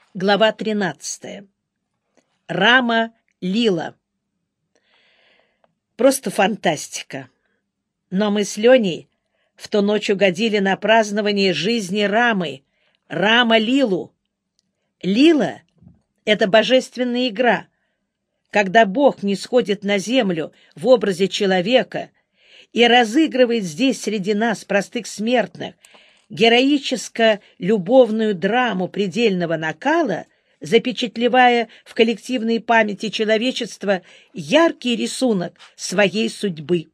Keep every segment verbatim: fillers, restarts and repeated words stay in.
Глава тринадцатая. Рама Лила. Просто фантастика. Но мы с Леней в ту ночь угодили на празднование жизни Рамы, Рама Лилу. Лила — это божественная игра, когда Бог нисходит на землю в образе человека и разыгрывает здесь среди нас, простых смертных, героическо-любовную драму предельного накала, запечатлевая в коллективной памяти человечества яркий рисунок своей судьбы.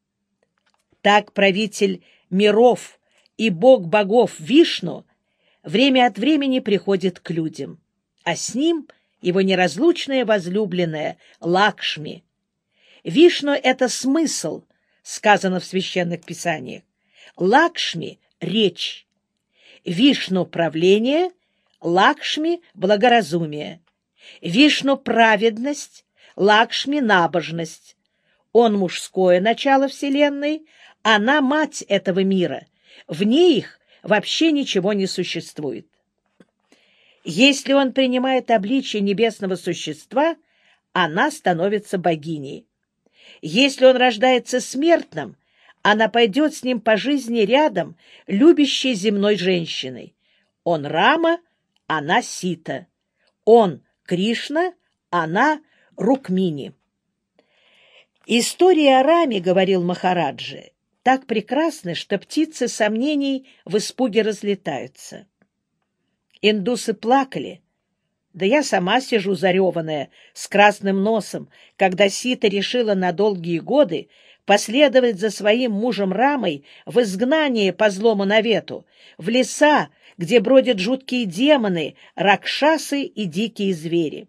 Так правитель миров и бог богов Вишну время от времени приходит к людям, а с ним его неразлучная возлюбленная Лакшми. Вишну — это смысл, сказано в священных писаниях. Лакшми — речь. Вишну — правление, Лакшми — благоразумие. Вишну — праведность, Лакшми — набожность. Он — мужское начало Вселенной, она — мать этого мира. Вне их вообще ничего не существует. Если он принимает обличие небесного существа, она становится богиней. Если он рождается смертным, она пойдет с ним по жизни рядом, любящей земной женщиной. Он Рама, она Сита. Он Кришна, она Рукмини. История о Раме, говорил Махараджи, так прекрасна, что птицы сомнений в испуге разлетаются. Индусы плакали. Да я сама сижу зареванная, с красным носом, когда Сита решила на долгие годы последовать за своим мужем Рамой в изгнание по злому навету, в леса, где бродят жуткие демоны, ракшасы и дикие звери.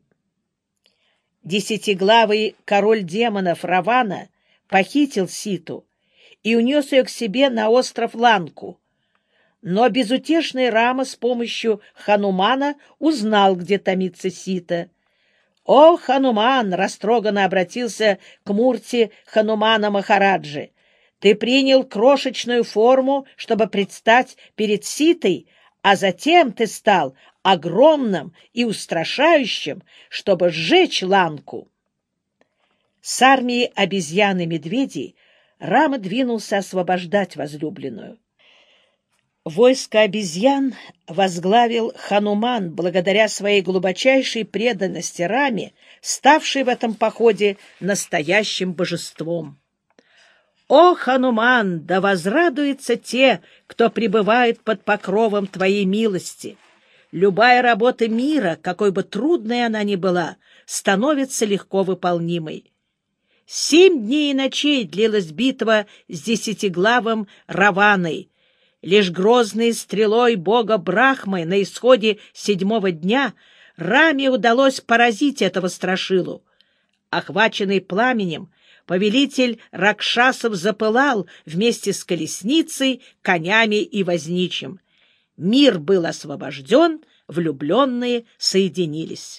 Десятиглавый король демонов Равана похитил Ситу и унес ее к себе на остров Ланку. Но безутешный Рама с помощью Ханумана узнал, где томится Сита. «О, Хануман!» — растроганно обратился к Мурти Ханумана Махараджи. «Ты принял крошечную форму, чтобы предстать перед Ситой, а затем ты стал огромным и устрашающим, чтобы сжечь Ланку». С армией обезьян и медведей Рама двинулся освобождать возлюбленную. Войско обезьян возглавил Хануман благодаря своей глубочайшей преданности Раме, ставшей в этом походе настоящим божеством. «О, Хануман, да возрадуются те, кто пребывает под покровом твоей милости! Любая работа мира, какой бы трудной она ни была, становится легко выполнимой. Семь дней и ночей длилась битва с десятиглавым Раваной. Лишь грозной стрелой бога Брахмы на исходе седьмого дня Раме удалось поразить этого страшилу. Охваченный пламенем, повелитель ракшасов запылал вместе с колесницей, конями и возничим. Мир был освобожден, влюбленные соединились.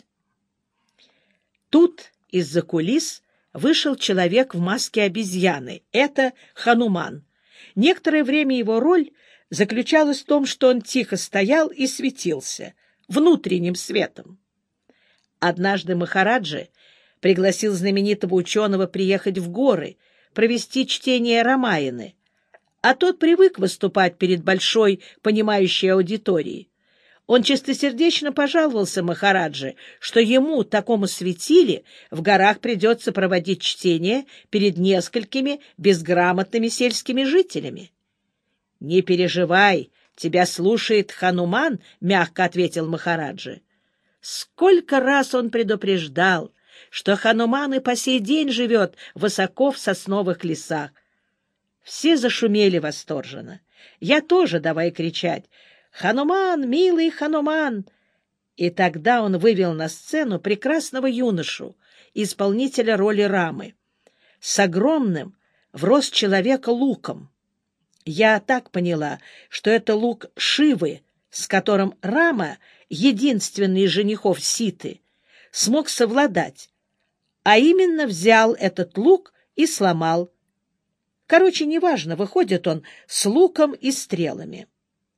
Тут из-за кулис вышел человек в маске обезьяны. Это Хануман. Некоторое время его роль заключалась в том, что он тихо стоял и светился внутренним светом. Однажды Махараджи пригласил знаменитого ученого приехать в горы, провести чтение Рамаяны, а тот привык выступать перед большой понимающей аудиторией. Он чистосердечно пожаловался Махараджи, что ему, такому светиле, в горах придется проводить чтение перед несколькими безграмотными сельскими жителями. — Не переживай, тебя слушает Хануман, — мягко ответил Махараджи. Сколько раз он предупреждал, что Хануман и по сей день живет высоко в сосновых лесах. Все зашумели восторженно. Я тоже давай кричать: «Хануман, милый Хануман!» И тогда он вывел на сцену прекрасного юношу, исполнителя роли Рамы, с огромным в рост человека луком. Я так поняла, что это лук Шивы, с которым Рама, единственный из женихов Ситы, смог совладать, а именно взял этот лук и сломал. Короче, неважно, выходит он с луком и стрелами.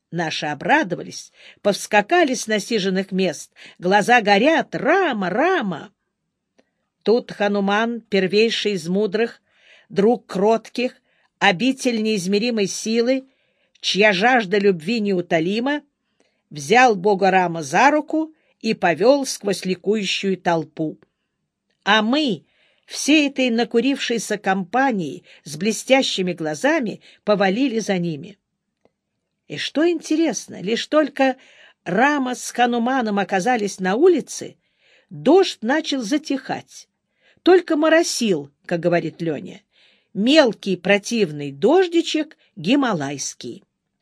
Наши обрадовались, повскакали с насиженных мест. Глаза горят. Рама, Рама! Тут Хануман, первейший из мудрых, друг кротких, обитель неизмеримой силы, чья жажда любви неутолима, взял бога Рама за руку и повел сквозь ликующую толпу. А мы, всей этой накурившейся компанией с блестящими глазами, повалили за ними. И что интересно, лишь только Рама с Хануманом оказались на улице, дождь начал затихать. Только моросил, как говорит Леня, мелкий противный дождичек гималайский.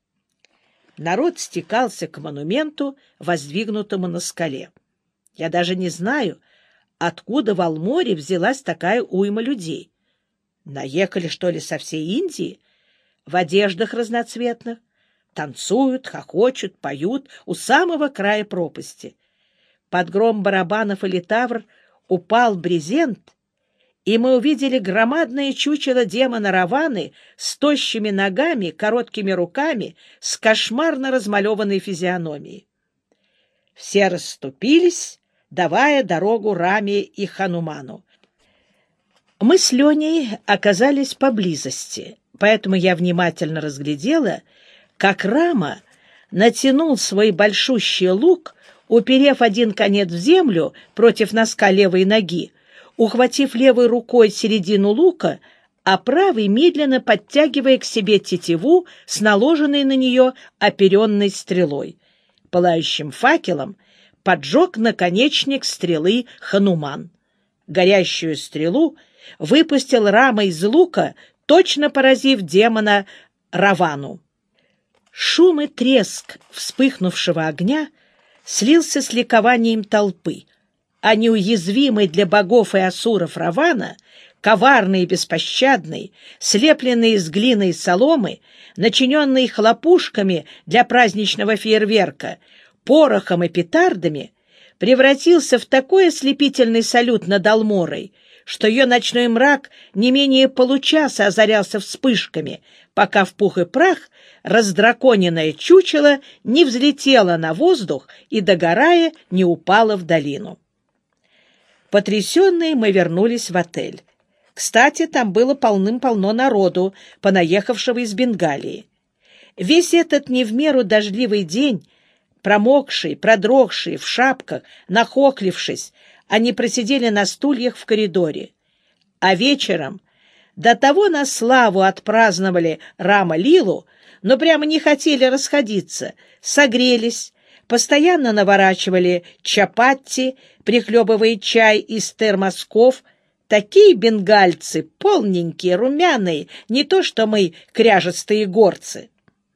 Народ стекался к монументу, воздвигнутому на скале. Я даже не знаю, откуда в Алморе взялась такая уйма людей. Наехали, что ли, со всей Индии? В одеждах разноцветных. Танцуют, хохочут, поют у самого края пропасти. Под гром барабанов и литавр упал брезент, и мы увидели громадное чучело демона Раваны с тощими ногами, короткими руками, с кошмарно размалеванной физиономией. Все расступились, давая дорогу Раме и Хануману. Мы с Леней оказались поблизости, поэтому я внимательно разглядела, как Рама натянул свой большущий лук, уперев один конец в землю против носка левой ноги, ухватив левой рукой середину лука, а правой медленно подтягивая к себе тетиву с наложенной на нее оперенной стрелой. Пылающим факелом поджег наконечник стрелы Хануман. Горящую стрелу выпустил Рама из лука, точно поразив демона Равану. Шум и треск вспыхнувшего огня слился с ликованием толпы, а неуязвимый для богов и асуров Равана, коварный и беспощадный, слепленный из глины и соломы, начиненный хлопушками для праздничного фейерверка, порохом и петардами, превратился в такой ослепительный салют над Алморой, что ее ночной мрак не менее получаса озарялся вспышками, пока в пух и прах раздраконенное чучело не взлетело на воздух и, догорая, не упало в долину. Потрясенные мы вернулись в отель. Кстати, там было полным-полно народу, понаехавшего из Бенгалии. Весь этот не в меру дождливый день, промокшие, продрогшие, в шапках, нахохлившись, они просидели на стульях в коридоре. А вечером до того на славу отпраздновали Рама-лилу, но прямо не хотели расходиться, согрелись, постоянно наворачивали чапатти, прихлебывая чай из термосков. Такие бенгальцы, полненькие, румяные, не то что мы, кряжестые горцы.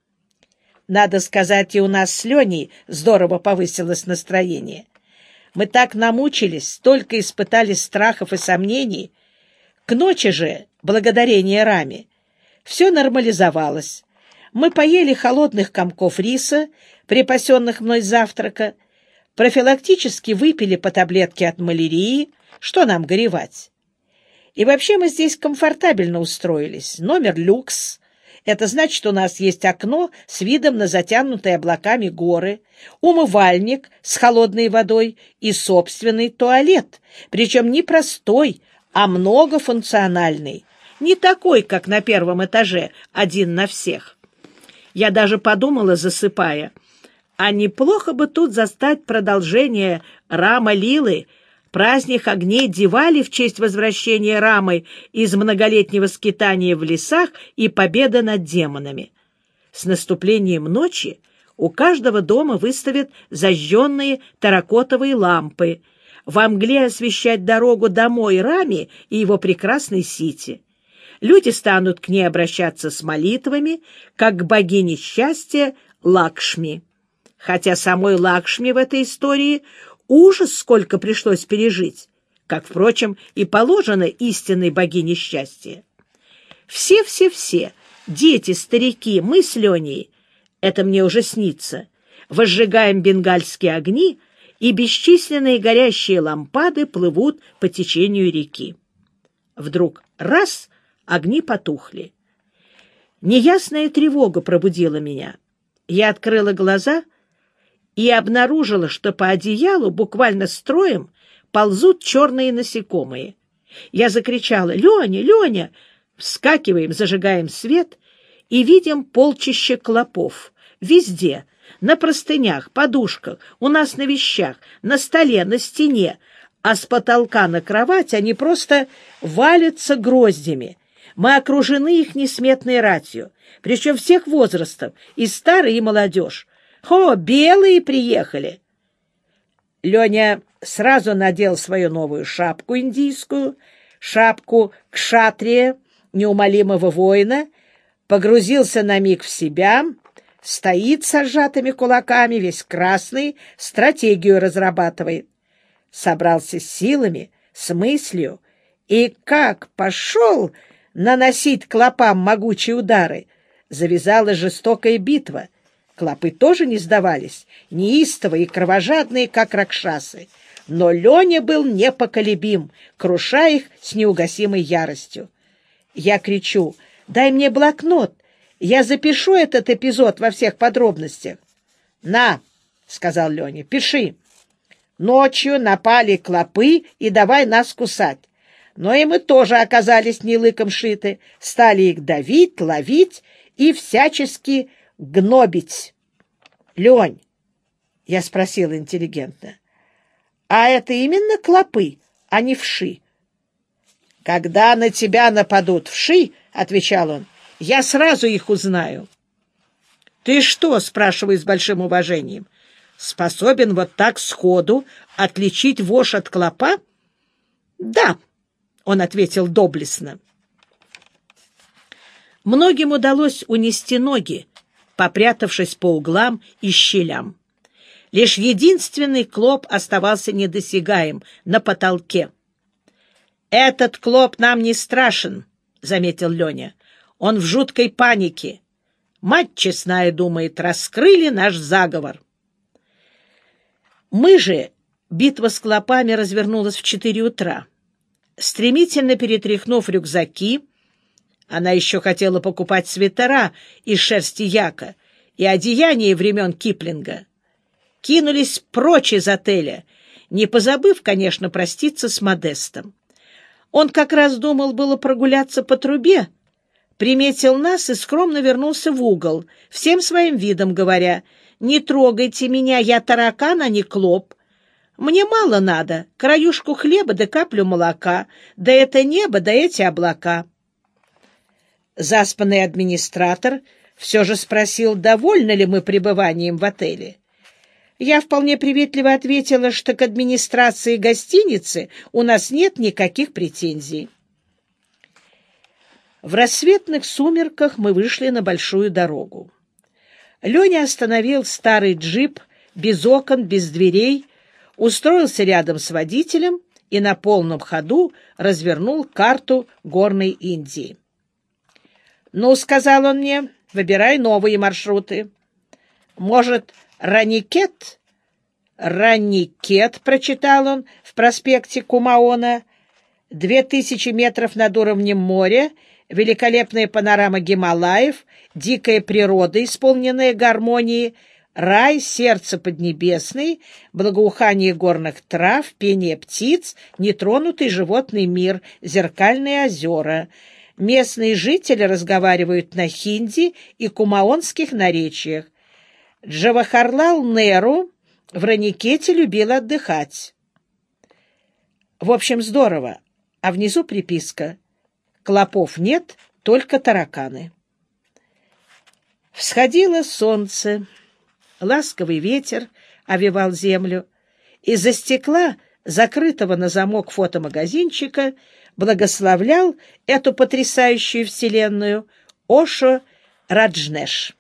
Надо сказать, и у нас с Леней здорово повысилось настроение. Мы так намучились, столько испытали страхов и сомнений. К ночи же, благодарение Раме, все нормализовалось. Мы поели холодных комков риса, припасенных мной завтрака, профилактически выпили по таблетке от малярии, что нам горевать. И вообще мы здесь комфортабельно устроились. Номер люкс. Это значит, у нас есть окно с видом на затянутые облаками горы, умывальник с холодной водой и собственный туалет, причем не простой, а многофункциональный, не такой, как на первом этаже, один на всех. Я даже подумала, засыпая, а неплохо бы тут застать продолжение Рама-лилы, праздник огней Дивали в честь возвращения Рамы из многолетнего скитания в лесах и победы над демонами. С наступлением ночи у каждого дома выставят зажженные терракотовые лампы, во мгле освещать дорогу домой Раме и его прекрасной Сити. Люди станут к ней обращаться с молитвами, как к богине счастья Лакшми. Хотя самой Лакшми в этой истории ужас сколько пришлось пережить, как, впрочем, и положено истинной богине счастья. Все-все-все, дети, старики, мы с Леней, это мне уже снится, возжигаем бенгальские огни, и бесчисленные горящие лампады плывут по течению реки. Вдруг раз — огни потухли. Неясная тревога пробудила меня. Я открыла глаза и обнаружила, что по одеялу буквально строем ползут черные насекомые. Я закричала: «Леня, Леня!» Вскакиваем, зажигаем свет и видим полчище клопов. Везде, на простынях, подушках, у нас на вещах, на столе, на стене, а с потолка на кровать они просто валятся гроздями. Мы окружены их несметной ратью, причем всех возрастов, и старые, и молодежь. О, белые приехали! Леня сразу надел свою новую шапку индийскую, шапку кшатрия, неумолимого воина, погрузился на миг в себя, стоит с сжатыми кулаками, весь красный, стратегию разрабатывает. Собрался с силами, с мыслью, и как пошел наносить клопам могучие удары. Завязалась жестокая битва. Клопы тоже не сдавались, неистовые и кровожадные, как ракшасы. Но Леня был непоколебим, крушая их с неугасимой яростью. Я кричу: «Дай мне блокнот, я запишу этот эпизод во всех подробностях». «На», — сказал Леня, — «пиши. Ночью напали клопы и давай нас кусать. Но и мы тоже оказались не лыком шиты, стали их давить, ловить и всячески гнобить». «Лень», — я спросила интеллигентно, — «а это именно клопы, а не вши?» «Когда на тебя нападут вши, — отвечал он, — я сразу их узнаю». «Ты что, — спрашиваю с большим уважением, — способен вот так сходу отличить вошь от клопа?» «Да», — он ответил доблестно. Многим удалось унести ноги, попрятавшись по углам и щелям. Лишь единственный клоп оставался недосягаем на потолке. «Этот клоп нам не страшен», — заметил Леня. «Он в жуткой панике. Мать честная думает, раскрыли наш заговор». Мы же, битва с клопами развернулась в четыре утра. Стремительно перетряхнув рюкзаки, она еще хотела покупать свитера из шерсти яка и одеяния времен Киплинга, кинулись прочь из отеля, не позабыв, конечно, проститься с Модестом. Он как раз думал было прогуляться по трубе, приметил нас и скромно вернулся в угол, всем своим видом говоря: «Не трогайте меня, я таракан, а не клоп. Мне мало надо, краюшку хлеба да каплю молока, да это небо, да эти облака». Заспанный администратор все же спросил, довольны ли мы пребыванием в отеле. Я вполне приветливо ответила, что к администрации гостиницы у нас нет никаких претензий. В рассветных сумерках мы вышли на большую дорогу. Леня остановил старый джип, без окон, без дверей, устроился рядом с водителем и на полном ходу развернул карту горной Индии. «Ну, — сказал он мне, — выбирай новые маршруты. Может, Раникет?» «Раникет», — прочитал он в проспекте Кумаона. «Две тысячи метров над уровнем моря, великолепная панорама Гималаев, дикая природа, исполненная гармонии, рай, сердце поднебесный, благоухание горных трав, пение птиц, нетронутый животный мир, зеркальные озера». Местные жители разговаривают на хинди и кумаонских наречиях. Джавахарлал Неру в Раникете любил отдыхать. В общем, здорово. А внизу приписка: «Клопов нет, только тараканы». Всходило солнце, ласковый ветер овевал землю. Из-за стекла, закрытого на замок фотомагазинчика, благословлял эту потрясающую вселенную Ошо Раджнеш.